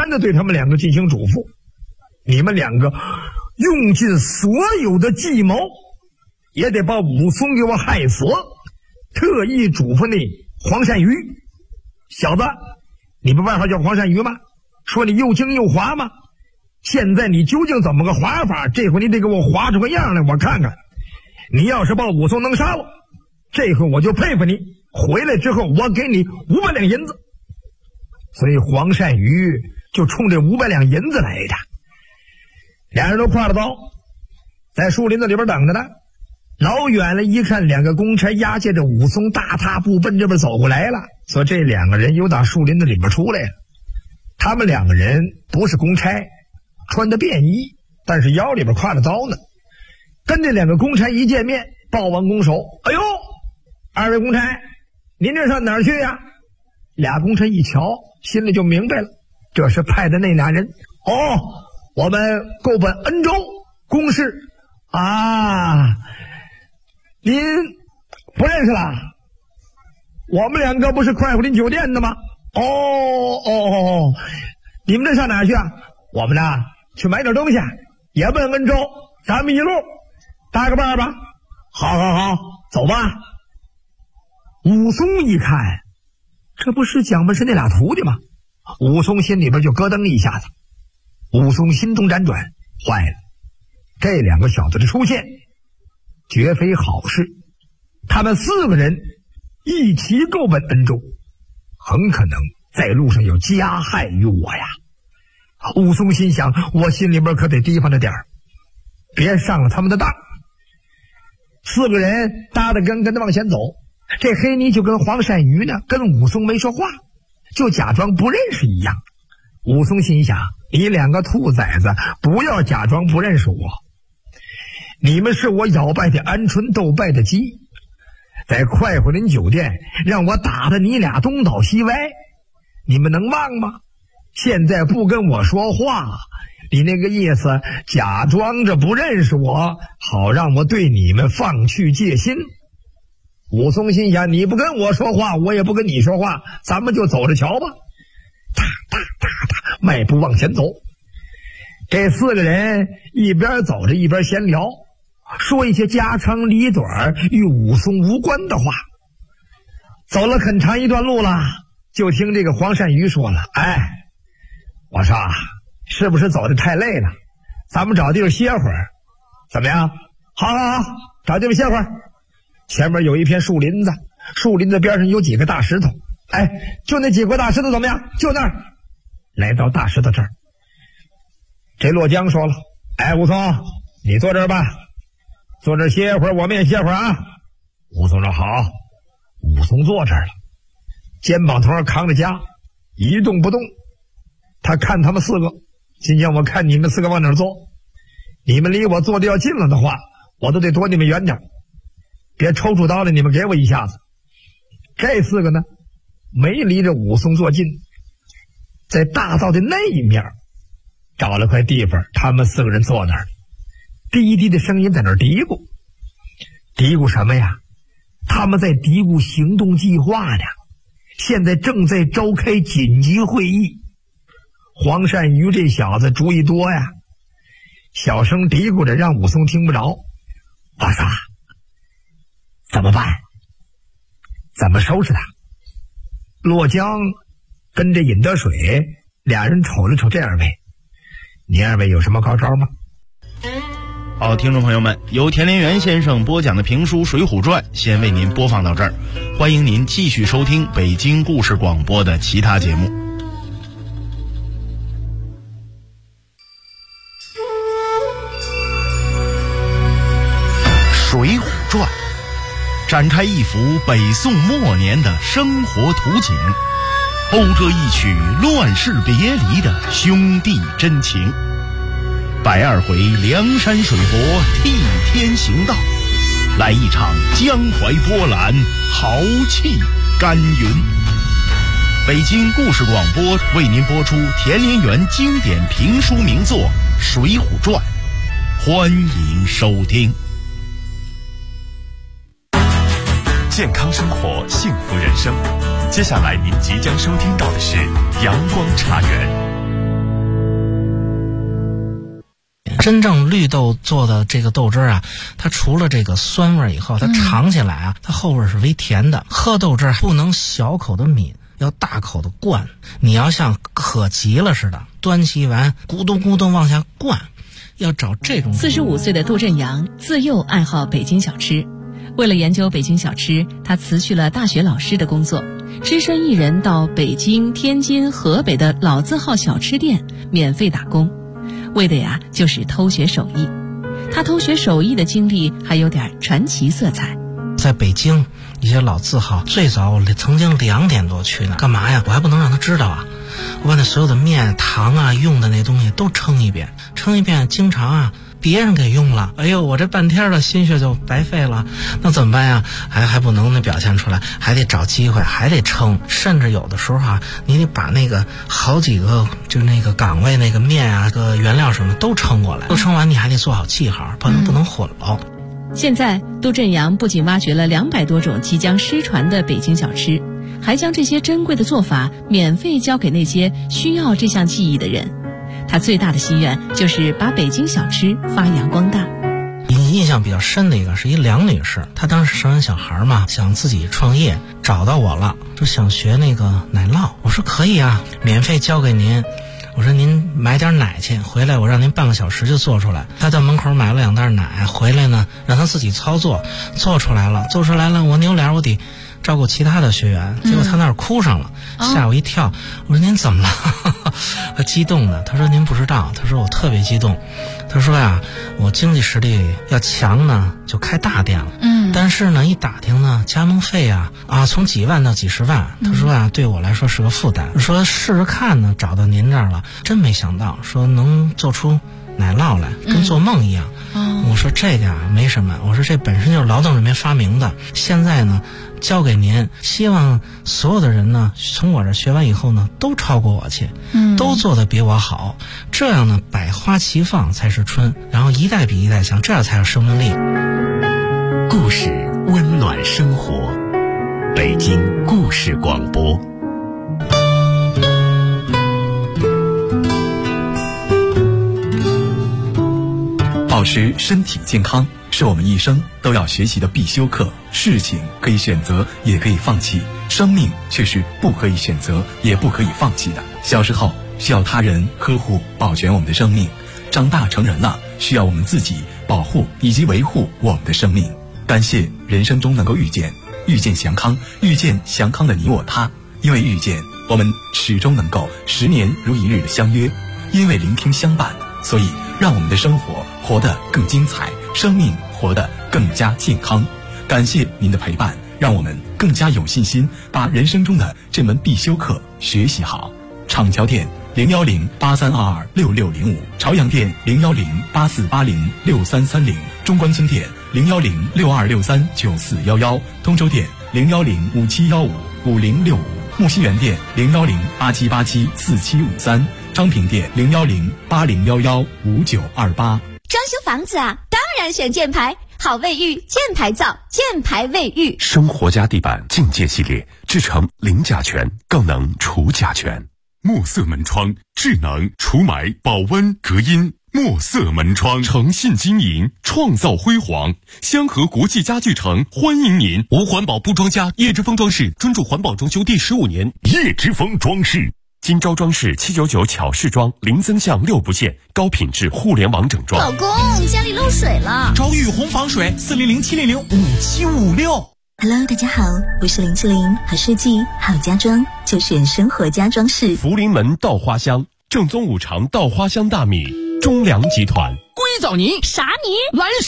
传的对他们两个进行嘱咐，你们两个用尽所有的计谋，也得把武松给我害死。特意嘱咐那黄鳝鱼，小子，你不外号叫黄鳝鱼吗？说你又精又滑吗？现在你究竟怎么个滑法？这回你得给我滑出个样来，我看看。你要是把武松能杀了，这回我就佩服你。回来之后我给你500两银子。所以黄鳝鱼就冲这500两银子来的。俩人都挎着刀，在树林子里边等着呢。老远了一看，两个公差押解着武松大踏步奔这边走过来了。所以这两个人又打树林子里边出来了。他们两个人不是公差，穿的便衣，但是腰里边挎着刀呢。跟这两个公差一见面，报完拱手，哎呦，二位公差，您这上哪儿去呀？俩公差一瞧，心里就明白了，这是派的那俩人。哦，我们够本恩州公事啊，您不认识了？我们两个不是快活林酒店的吗？哦，你们这上哪儿去啊？我们呢去买点东西，也奔恩州，咱们一路搭个伴吧。好，走吧。武松一看，这不是蒋门神那俩徒弟吗？武松心里边就咯噔一下子。武松心中辗转，坏了，这两个小子的出现绝非好事。他们4个人一起够奔恩州，很可能在路上有加害于我呀。武松心想，我心里边可得提防着点儿，别上了他们的当。4个人搭得跟的往前走，这黑泥就跟黄鳝鱼呢跟武松没说话，就假装不认识一样。武松心想，你两个兔崽子不要假装不认识我，你们是我咬败的鹌鹑斗败的鸡，在快活林酒店让我打得你俩东倒西歪，你们能忘吗？现在不跟我说话，你那个意思假装着不认识我，好让我对你们放去戒心。武松心想，你不跟我说话，我也不跟你说话，咱们就走着瞧吧。哒，迈步往前走。这4个人一边走着一边闲聊，说一些家长里短与武松无关的话。走了很长一段路了，就听这个黄鳝鱼说了，我说是不是走得太累了？咱们找地方歇会儿，怎么样？好，找地方歇会儿。前面有一片树林子，树林子边上有几个大石头，就那几块大石头怎么样？就那儿。来到大石头这儿，这洛江说了，武松，你坐这儿吧，坐这儿歇会儿，我们也歇会儿啊。武松说好。武松坐这儿了，肩膀头上扛着家，一动不动。他看他们4个，今天我看你们4个往哪儿坐，你们离我坐的要近了的话，我都得躲你们远点，别抽出刀来，你们给我一下子。这4个呢，没离着武松坐近，在大道的那一面找了块地方，他们4个人坐那儿，低低的声音在那儿嘀咕。嘀咕什么呀？他们在嘀咕行动计划呢，现在正在召开紧急会议。黄鳝鱼这小子主意多呀，小声嘀咕着让武松听不着。我说怎么办？怎么收拾他？洛江跟着尹德水俩人瞅了瞅这2位，你2位有什么高招吗？ 好，听众朋友们，由田连元先生播讲的评书《水浒传》先为您播放到这儿，欢迎您继续收听北京故事广播的其他节目。《水浒传》展开一幅北宋末年的生活图景，讴歌一曲乱世别离的兄弟真情。120回梁山水泊替天行道，来一场江淮波澜豪气干云。北京故事广播为您播出田连元经典评书名作《水浒传》，欢迎收听。 健康生活，幸福人生。接下来您即将收听到的是阳光茶园。 真正绿豆做的这个豆汁啊，它除了这个酸味以后，它尝起来啊，它后味是微甜的。喝豆汁不能小口的抿，要大口的灌。你要像渴急了似的，端起一碗咕咚咕咚往下灌，要找这种。 45岁的杜振阳自幼爱好北京小吃，为了研究北京小吃，他辞去了大学老师的工作，只身一人到北京、天津、河北的老字号小吃店免费打工，为的呀就是偷学手艺。他偷学手艺的经历还有点传奇色彩。 在北京一些老字号，最早我曾经2点多去呢，干嘛呀？我还不能让他知道啊！我把那所有的面、糖啊、用的那东西都称一遍，经常啊别人给用了，哎呦，我这半天的心血就白费了，那怎么办呀？还不能表现出来，还得找机会，还得称，甚至有的时候啊，你得把那个好几个就那个岗位那个面啊、个原料什么都称过来，都称完你还得做好记号，不能混了。 现在杜振阳不仅挖掘了200多种即将失传的北京小吃，还将这些珍贵的做法免费教给那些需要这项技艺的人。他最大的心愿就是把北京小吃发扬光大。 印象比较深的一个是一梁女士，她当时生完小孩嘛，想自己创业，找到我了，就想学那个奶酪。我说可以啊，免费教给您。我说您买点奶去，回来我让您半个小时就做出来。他在门口买了2袋奶，回来呢让他自己操作，做出来了，我扭脸我得照顾其他的学员，结果他那儿哭上了，吓我一跳。我说您怎么了？他激动的，他说您不知道，他说我特别激动，他说呀，我经济实力要强呢就开大店了，但是呢一打听呢加盟费啊从几万到几十万，他说呀对我来说是个负担，说试试看呢，找到您这儿了，真没想到说能做出奶酪来，跟做梦一样。我说这个没什么，我说这本身就是劳动人民发明的，现在呢交给您，希望所有的人呢从我这学完以后呢都超过我去，都做得比我好，这样呢百花齐放才是春，然后一代比一代强，这样才有生命力。 故事温暖生活，北京故事广播。 保持身体健康是我们一生都要学习的必修课。事情可以选择，也可以放弃，生命却是不可以选择，也不可以放弃的。小时候需要他人呵护保全我们的生命，长大成人了需要我们自己保护以及维护我们的生命。感谢人生中能够遇见祥康，遇见祥康的你我他。因为遇见，我们始终能够10年如一日的相约；因为聆听相伴，所以让我们的生活活得更精彩，生命活得更加健康。感谢您的陪伴，让我们更加有信心把人生中的这门必修课学习好。厂桥店01083226605，朝阳店01084806330，中关村店01062639411，通州店01057155065，木樨园店01087874753，昌平店01080115928。 装修房子啊，当然选箭牌，好卫浴，箭牌造，箭牌卫浴。 生活家地板境界系列，制成零甲醛，更能除甲醛。墨色门窗，智能除霾、保温、隔音。墨色门窗，诚信经营，创造辉煌。香河国际家具城欢迎您。 无环保不装家，叶之峰装饰专注环保装修第15年。 叶之峰装饰，金招装饰799巧饰装，零增项6不限，高品质互联网整装。 老公，家里漏水了， 找雨虹防水，400-700-5756。 Hello， 大家好，我是林志玲，好设计好家装就选生活家装饰。 福临门稻花香，正宗5常稻花香大米，中粮集团。 硅藻泥， 啥泥？ 蓝